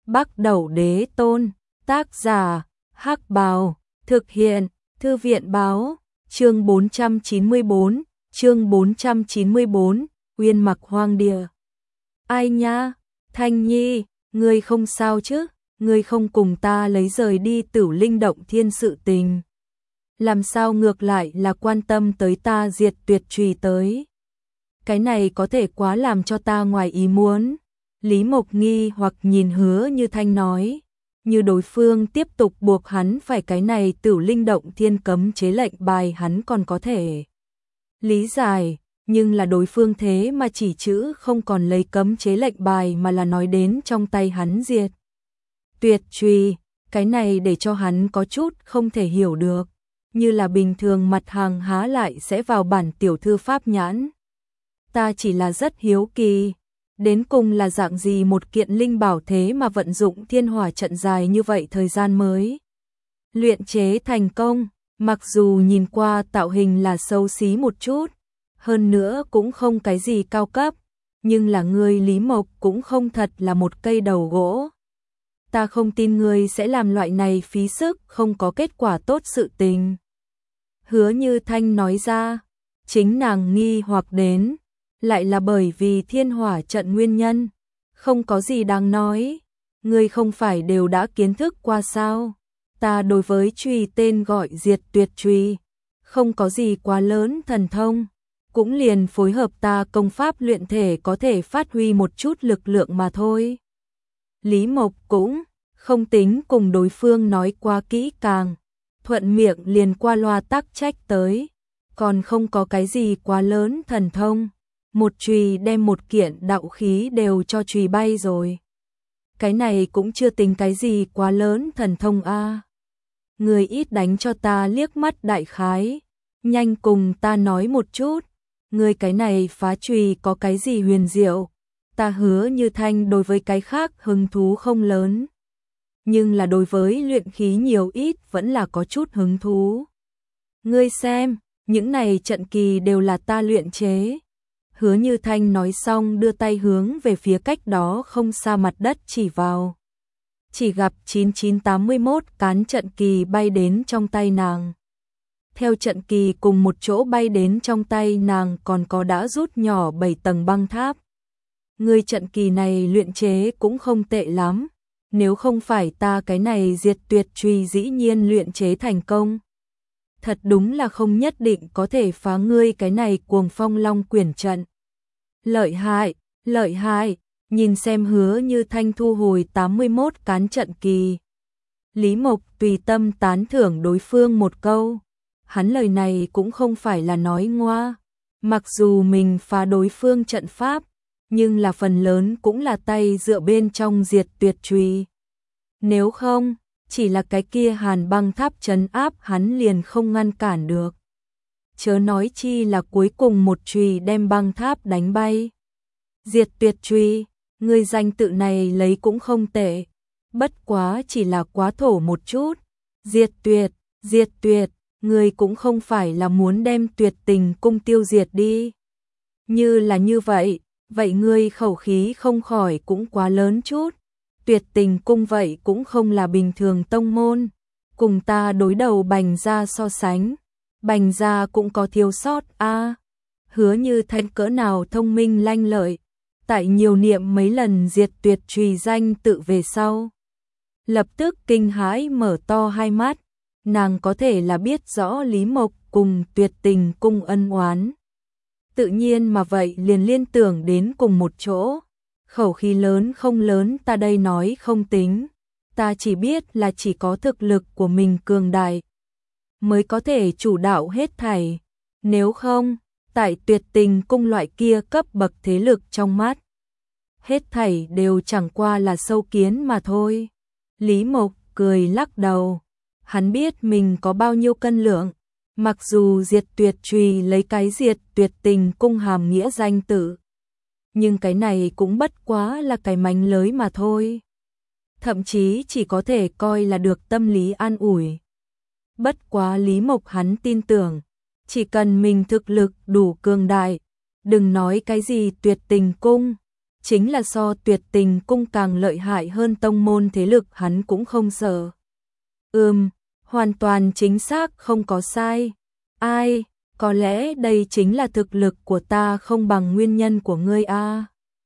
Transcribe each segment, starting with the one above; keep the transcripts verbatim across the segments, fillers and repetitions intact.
Bắc Đẩu Đế Tôn, tác giả, Hắc Bào, thực hiện, Thư viện báo, chương bốn trăm chín mươi bốn, chương bốn trăm chín mươi bốn, Uyên Mặc Hoang Địa. Ai nha, Thanh Nhi, ngươi không sao chứ, ngươi không cùng ta lấy rời đi Tử Linh Động Thiên sự tình. Làm sao ngược lại là quan tâm tới ta diệt tuyệt trùy tới. Cái này có thể quá làm cho ta ngoài ý muốn. Lý Mộc nghi hoặc nhìn Hứa Như Thanh nói, như đối phương tiếp tục buộc hắn phải cái này Tử Linh Động Thiên cấm chế lệnh bài hắn còn có thể lý giải, nhưng là đối phương thế mà chỉ chữ không còn lấy cấm chế lệnh bài mà là nói đến trong tay hắn diệt tuyệt trùy, cái này để cho hắn có chút không thể hiểu được, như là bình thường mặt hàng há lại sẽ vào bản tiểu thư pháp nhãn. Ta chỉ là rất hiếu kỳ, đến cùng là dạng gì một kiện linh bảo thế mà vận dụng thiên hỏa trận dài như vậy thời gian mới luyện chế thành công, mặc dù nhìn qua tạo hình là xấu xí một chút, hơn nữa cũng không cái gì cao cấp, nhưng là ngươi Lý Mộc cũng không thật là một cây đầu gỗ. Ta không tin ngươi sẽ làm loại này phí sức không có kết quả tốt sự tình. Hứa Như Thanh nói ra, chính nàng nghi hoặc đến, lại là bởi vì thiên hỏa trận nguyên nhân, không có gì đáng nói, ngươi không phải đều đã kiến thức qua sao, ta đối với trùy tên gọi diệt tuyệt trùy, không có gì quá lớn thần thông, cũng liền phối hợp ta công pháp luyện thể có thể phát huy một chút lực lượng mà thôi. Lý Mộc cũng không tính cùng đối phương nói quá kỹ càng, thuận miệng liền qua loa tắc trách tới, còn không có cái gì quá lớn thần thông. Một chùy đem một kiện đạo khí đều cho chùy bay rồi. Cái này cũng chưa tính cái gì quá lớn thần thông a. À. Người ít đánh cho ta liếc mắt đại khái, nhanh cùng ta nói một chút, người cái này phá chùy có cái gì huyền diệu, ta Hứa Như Thanh đối với cái khác hứng thú không lớn, nhưng là đối với luyện khí nhiều ít vẫn là có chút hứng thú. Ngươi xem, những này trận kỳ đều là ta luyện chế. Hứa Như Thanh nói xong đưa tay hướng về phía cách đó không xa mặt đất chỉ vào. Chỉ gặp chín chín tám mươi mốt cán trận kỳ bay đến trong tay nàng. Theo trận kỳ cùng một chỗ bay đến trong tay nàng còn có đã rút nhỏ bảy tầng băng tháp. Người trận kỳ này luyện chế cũng không tệ lắm, nếu không phải ta cái này diệt tuyệt trùy dĩ nhiên luyện chế thành công. Thật đúng là không nhất định có thể phá ngươi cái này Cuồng Phong Long Quyển trận. Lợi hại, lợi hại, nhìn xem Hứa Như Thanh thu hồi tám mươi mốt cán trận kỳ. Lý Mộc tùy tâm tán thưởng đối phương một câu, hắn lời này cũng không phải là nói ngoa, mặc dù mình phá đối phương trận pháp, nhưng là phần lớn cũng là tay dựa bên trong diệt tuyệt trùy. Nếu không, chỉ là cái kia hàn băng tháp trấn áp hắn liền không ngăn cản được. Chớ nói chi là cuối cùng một chùy đem băng tháp đánh bay. Diệt tuyệt trùy, người danh tự này lấy cũng không tệ, bất quá chỉ là quá thổ một chút. Diệt tuyệt, diệt tuyệt, người cũng không phải là muốn đem tuyệt tình cung tiêu diệt đi. Như là như vậy, vậy ngươi khẩu khí không khỏi cũng quá lớn chút. Tuyệt tình cung vậy cũng không là bình thường tông môn, cùng ta đối đầu Bành gia so sánh, Bành gia cũng có thiếu sót a. À, Hứa Như Thanh cỡ nào thông minh lanh lợi, tại nhiều niệm mấy lần diệt tuyệt trùy danh tự về sau, lập tức kinh hãi mở to hai mắt, nàng có thể là biết rõ Lý Mộc cùng tuyệt tình cung ân oán, tự nhiên mà vậy liền liên tưởng đến cùng một chỗ. Khẩu khí lớn không lớn ta đây nói không tính, ta chỉ biết là chỉ có thực lực của mình cường đại mới có thể chủ đạo hết thảy, nếu không, tại tuyệt tình cung loại kia cấp bậc thế lực trong mắt, hết thảy đều chẳng qua là sâu kiến mà thôi. Lý Mộc cười lắc đầu, hắn biết mình có bao nhiêu cân lượng, mặc dù diệt tuyệt trùy lấy cái diệt tuyệt tình cung hàm nghĩa danh tự, nhưng cái này cũng bất quá là cái mánh lới mà thôi. Thậm chí chỉ có thể coi là được tâm lý an ủi. Bất quá Lý Mộc hắn tin tưởng, chỉ cần mình thực lực đủ cường đại, đừng nói cái gì tuyệt tình cung, chính là so Tuyệt Tình cung càng lợi hại hơn tông môn thế lực hắn cũng không sợ. Ừm, hoàn toàn chính xác không có sai. Ai, có lẽ đây chính là thực lực của ta không bằng nguyên nhân của ngươi a.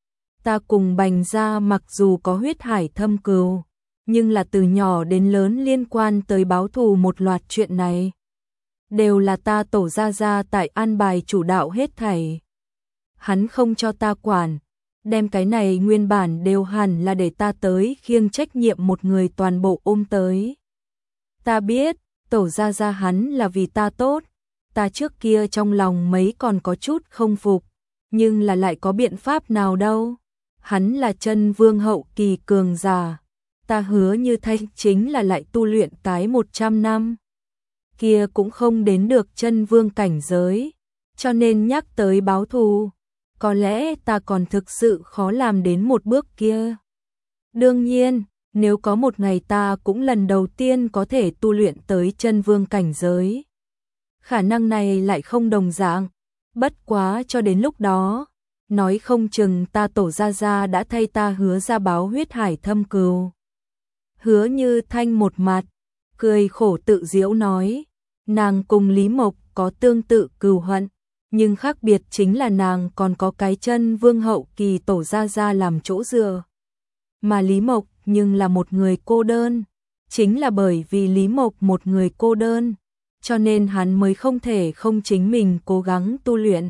Ta cùng Bành gia mặc dù có huyết hải thâm cừu, nhưng là từ nhỏ đến lớn liên quan tới báo thù một loạt chuyện này. Đều là ta tổ gia gia tại an bài chủ đạo hết thảy. Hắn không cho ta quản, đem cái này nguyên bản đều hẳn là để ta tới khiêng trách nhiệm một người toàn bộ ôm tới. Ta biết, tổ gia gia hắn là vì ta tốt, ta trước kia trong lòng mấy còn có chút không phục, nhưng là lại có biện pháp nào đâu. Hắn là chân vương hậu kỳ cường giả, ta hứa Như Thanh chính là lại tu luyện cái một trăm năm. Kia cũng không đến được chân vương cảnh giới, cho nên nhắc tới báo thù, có lẽ ta còn thực sự khó làm đến một bước kia. Đương nhiên, nếu có một ngày ta cũng lần đầu tiên có thể tu luyện tới chân vương cảnh giới, khả năng này lại không đồng dạng, bất quá cho đến lúc đó, nói không chừng ta tổ gia gia đã thay ta hứa ra báo huyết hải thâm cừu. Hứa Như Thanh một mặt, cười khổ tự giễu nói, nàng cùng Lý Mộc có tương tự cừu hận, nhưng khác biệt chính là nàng còn có cái chân vương hậu kỳ tổ gia gia làm chỗ dựa. Mà Lý Mộc nhưng là một người cô đơn, chính là bởi vì Lý Mộc một người cô đơn, cho nên hắn mới không thể không chính mình cố gắng tu luyện.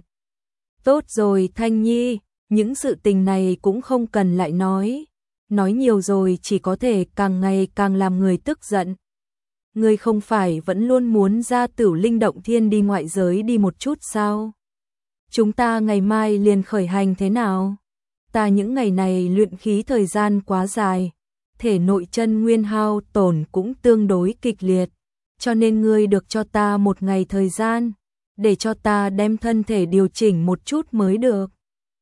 Tốt rồi Thanh Nhi, những sự tình này cũng không cần lại nói, nói nhiều rồi chỉ có thể càng ngày càng làm người tức giận. Ngươi không phải vẫn luôn muốn ra Tử Linh Động Thiên đi ngoại giới đi một chút sao? Chúng ta ngày mai liền khởi hành thế nào? Ta những ngày này luyện khí thời gian quá dài, thể nội chân nguyên hao tổn cũng tương đối kịch liệt, cho nên ngươi được cho ta một ngày thời gian, để cho ta đem thân thể điều chỉnh một chút mới được.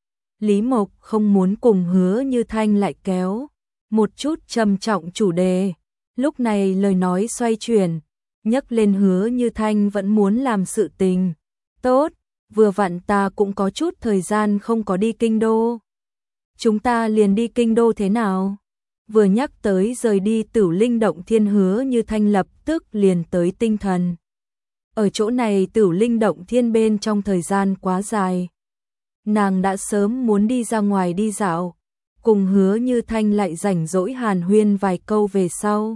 Lý Mộc không muốn cùng Hứa Như Thanh lại kéo một chút trầm trọng chủ đề, lúc này lời nói xoay chuyển, nhắc lên Hứa Như Thanh vẫn muốn làm sự tình. Tốt, vừa vặn ta cũng có chút thời gian không có đi kinh đô. Chúng ta liền đi kinh đô thế nào? Vừa nhắc tới rời đi Tử Linh Động Thiên, Hứa Như Thanh lập tức liền tới tinh thần. Ở chỗ này Tử Linh Động Thiên bên trong thời gian quá dài, nàng đã sớm muốn đi ra ngoài đi dạo, cùng Hứa Như Thanh lại rảnh rỗi hàn huyên vài câu về sau.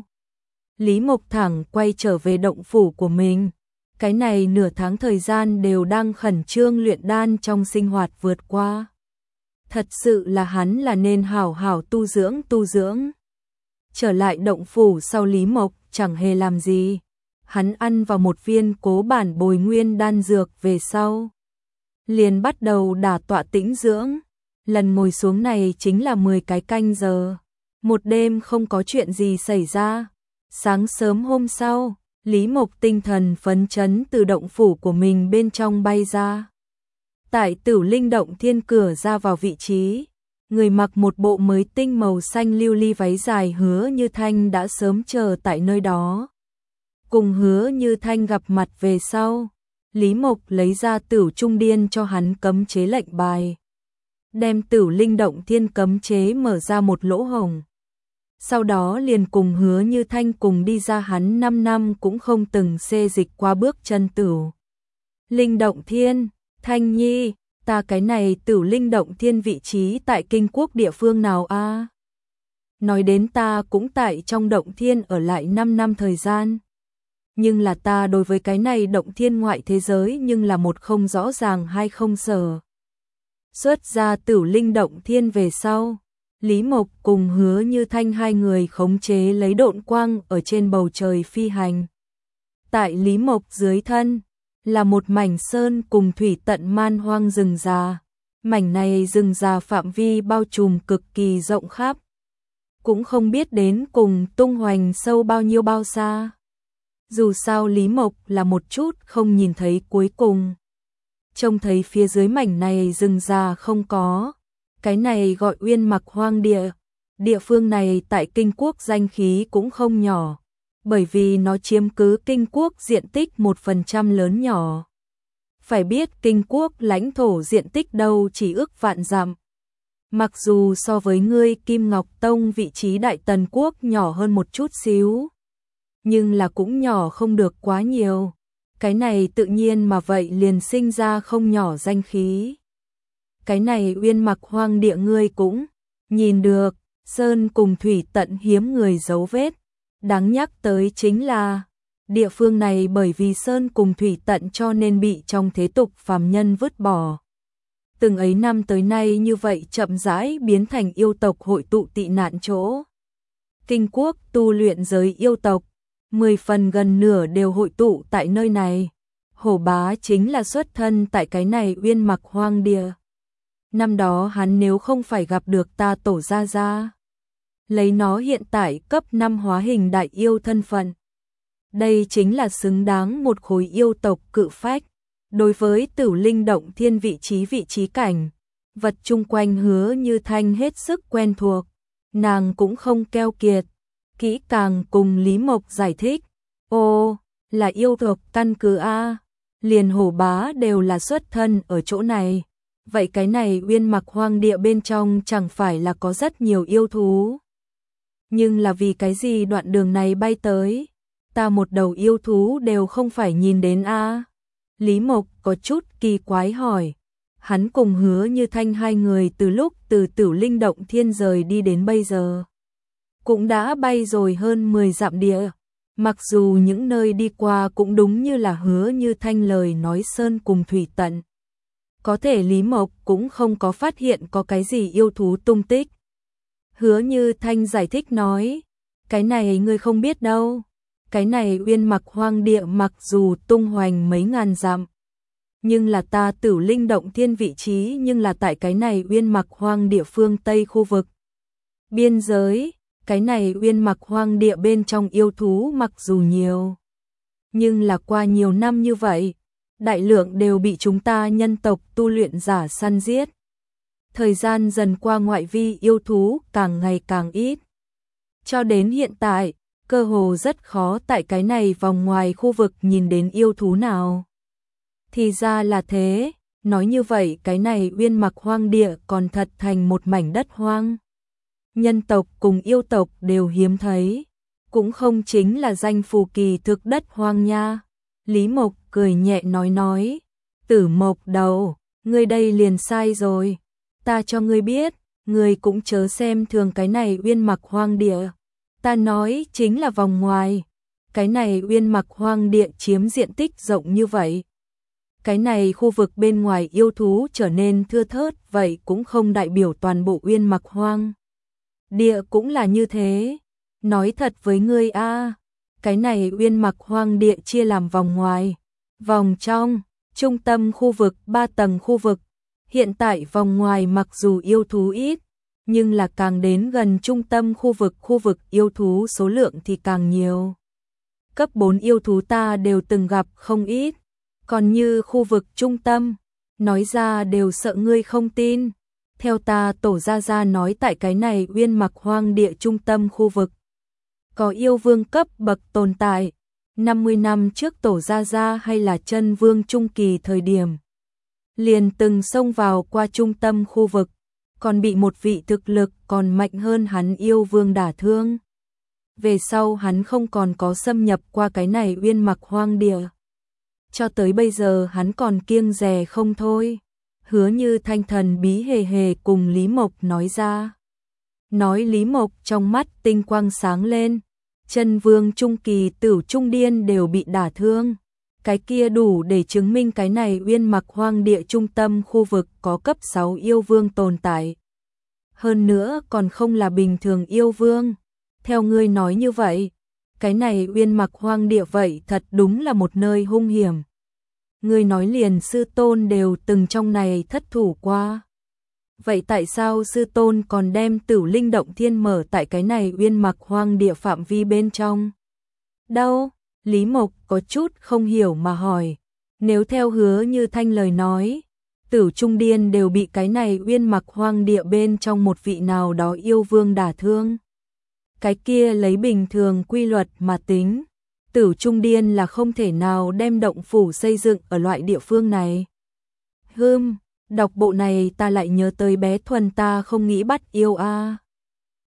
Lý Mộc thẳng quay trở về động phủ của mình, cái này nửa tháng thời gian đều đang khẩn trương luyện đan trong sinh hoạt vượt qua. Thật sự là hắn là nên hảo hảo tu dưỡng tu dưỡng. Trở lại động phủ sau Lý Mộc chẳng hề làm gì, hắn ăn vào một viên cố bản bồi nguyên đan dược về sau, liền bắt đầu đả tọa tĩnh dưỡng. Lần ngồi xuống này chính là mười cái canh giờ, một đêm không có chuyện gì xảy ra. Sáng sớm hôm sau, Lý Mộc tinh thần phấn chấn từ động phủ của mình bên trong bay ra. Tại Tử Linh Động Thiên cửa ra vào vị trí, người mặc một bộ mới tinh màu xanh lưu ly váy dài Hứa Như Thanh đã sớm chờ tại nơi đó. Cùng Hứa Như Thanh gặp mặt về sau, Lý Mộc lấy ra Tử Trung Điên cho hắn cấm chế lệnh bài, đem Tử Linh Động Thiên cấm chế mở ra một lỗ hổng. Sau đó liền cùng Hứa Như Thanh cùng đi ra hắn năm năm cũng không từng xê dịch qua bước chân Tử Linh Động Thiên. Thanh Nhi, ta cái này Tử Linh Động Thiên vị trí tại kinh quốc địa phương nào a? À? Nói đến ta cũng tại trong động thiên ở lại năm năm thời gian. Nhưng là ta đối với cái này động thiên ngoại thế giới nhưng là một không rõ ràng hay không sở. Xuất ra Tử Linh Động Thiên về sau, Lý Mộc cùng Hứa Như Thanh hai người khống chế lấy độn quang ở trên bầu trời phi hành. Tại Lý Mộc dưới thân là một mảnh sơn cùng thủy tận man hoang rừng già. Mảnh này rừng già phạm vi bao trùm cực kỳ rộng khắp, cũng không biết đến cùng tung hoành sâu bao nhiêu bao xa. Dù sao Lý Mộc là một chút không nhìn thấy cuối cùng. Trông thấy phía dưới mảnh này rừng già không có, cái này gọi Uyên Mặc Hoang Địa. Địa phương này tại kinh quốc danh khí cũng không nhỏ, bởi vì nó chiếm cứ kinh quốc diện tích một phần trăm lớn nhỏ. Phải biết kinh quốc lãnh thổ diện tích đâu chỉ ước vạn dặm, Mặc dù so với ngươi Kim Ngọc Tông vị trí Đại Tần Quốc nhỏ hơn một chút xíu, nhưng là cũng nhỏ không được quá nhiều. Cái này tự nhiên mà vậy liền sinh ra không nhỏ danh khí. Cái này Uyên Mặc Hoang Địa ngươi cũng nhìn được, sơn cùng thủy tận hiếm người dấu vết. Đáng nhắc tới chính là, địa phương này bởi vì sơn cùng thủy tận cho nên bị trong thế tục phàm nhân vứt bỏ. Từng ấy năm tới nay như vậy chậm rãi biến thành yêu tộc hội tụ tị nạn chỗ. Kinh quốc tu luyện giới yêu tộc, mười phần gần nửa đều hội tụ tại nơi này. Hổ Bá chính là xuất thân tại cái này Uyên Mặc Hoang Địa. Năm đó hắn nếu không phải gặp được ta tổ gia gia, lấy nó hiện tại cấp năm hóa hình đại yêu thân phận, đây chính là xứng đáng một khối yêu tộc cự phách. Đối với Tử Linh Động Thiên vị trí vị trí cảnh, vật chung quanh Hứa Như Thanh hết sức quen thuộc, nàng cũng không keo kiệt, kỹ càng cùng Lý Mộc giải thích. Ô, là yêu tộc căn cứ a, liền Hổ Bá đều là xuất thân ở chỗ này. Vậy cái này Uyên Mặc Hoang Địa bên trong chẳng phải là có rất nhiều yêu thú. Nhưng là vì cái gì đoạn đường này bay tới, ta một đầu yêu thú đều không phải nhìn đến a. Lý Mộc có chút kỳ quái hỏi. Hắn cùng Hứa Như Thanh hai người từ lúc từ Tử Linh Động Thiên rời đi đến bây giờ, cũng đã bay rồi hơn mười dặm địa. Mặc dù những nơi đi qua cũng đúng như là Hứa Như Thanh lời nói sơn cùng thủy tận, có thể Lý Mộc cũng không có phát hiện có cái gì yêu thú tung tích. Hứa Như Thanh giải thích nói, cái này ngươi không biết đâu. Cái này Uyên Mặc Hoang Địa mặc dù tung hoành mấy ngàn dặm, nhưng là ta Tử Linh Động Thiên vị trí nhưng là tại cái này Uyên Mặc Hoang Địa phương Tây khu vực biên giới. Cái này Uyên Mặc Hoang Địa bên trong yêu thú mặc dù nhiều, nhưng là qua nhiều năm như vậy, đại lượng đều bị chúng ta nhân tộc tu luyện giả săn giết. Thời gian dần qua ngoại vi yêu thú càng ngày càng ít. Cho đến hiện tại, cơ hồ rất khó tại cái này vòng ngoài khu vực nhìn đến yêu thú nào. Thì ra là thế, nói như vậy cái này Uyên Mặc Hoang Địa còn thật thành một mảnh đất hoang. Nhân tộc cùng yêu tộc đều hiếm thấy, cũng không chính là danh phù kỳ thực đất hoang nha. Lý Mộc cười nhẹ nói nói, Tử Mộc đầu, ngươi đây liền sai rồi. Ta cho ngươi biết, ngươi cũng chớ xem thường cái này Uyên Mặc Hoang Địa. Ta nói chính là vòng ngoài. Cái này Uyên Mặc Hoang Địa chiếm diện tích rộng như vậy. Cái này khu vực bên ngoài yêu thú trở nên thưa thớt, vậy cũng không đại biểu toàn bộ Uyên Mặc Hoang Địa cũng là như thế. Nói thật với ngươi a, cái này Uyên Mặc Hoang Địa chia làm vòng ngoài, vòng trong, trung tâm khu vực, ba tầng khu vực. Hiện tại vòng ngoài mặc dù yêu thú ít, nhưng là càng đến gần trung tâm khu vực, khu vực yêu thú số lượng thì càng nhiều. Cấp bốn yêu thú ta đều từng gặp không ít, còn như khu vực trung tâm, nói ra đều sợ ngươi không tin. Theo ta tổ gia gia nói tại cái này Uyên Mặc Hoang Địa trung tâm khu vực, có yêu vương cấp bậc tồn tại. năm mươi năm trước tổ gia gia hay là chân vương trung kỳ thời điểm, liền từng xông vào qua trung tâm khu vực, còn bị một vị thực lực còn mạnh hơn hắn yêu vương đả thương. Về sau hắn không còn có xâm nhập qua cái này Uyên Mặc Hoang Địa. Cho tới bây giờ hắn còn kiêng dè không thôi. Hứa Như Thanh thần bí hề hề cùng Lý Mộc nói ra. Nói Lý Mộc trong mắt tinh quang sáng lên. Chân vương trung kỳ, Tử Trung Điên đều bị đả thương. Cái kia đủ để chứng minh cái này Uyên Mặc Hoang Địa trung tâm khu vực có cấp sáu yêu vương tồn tại. Hơn nữa còn không là bình thường yêu vương. Theo ngươi nói như vậy, cái này Uyên Mặc Hoang Địa vậy thật đúng là một nơi hung hiểm. Ngươi nói liền sư tôn đều từng trong này thất thủ qua. Vậy tại sao sư tôn còn đem Tử Linh Động Thiên mở tại cái này Uyên Mặc Hoang Địa phạm vi bên trong? Đâu? Lý Mộc có chút không hiểu mà hỏi. Nếu theo Hứa Như Thanh lời nói, Tử Trung Điên đều bị cái này Uyên Mặc Hoang Địa bên trong một vị nào đó yêu vương đả thương. Cái kia lấy bình thường quy luật mà tính, Tử Trung Điên là không thể nào đem động phủ xây dựng ở loại địa phương này. Hừm, Đọc bộ này ta lại nhớ tới bé Thuần ta không nghĩ bắt yêu a.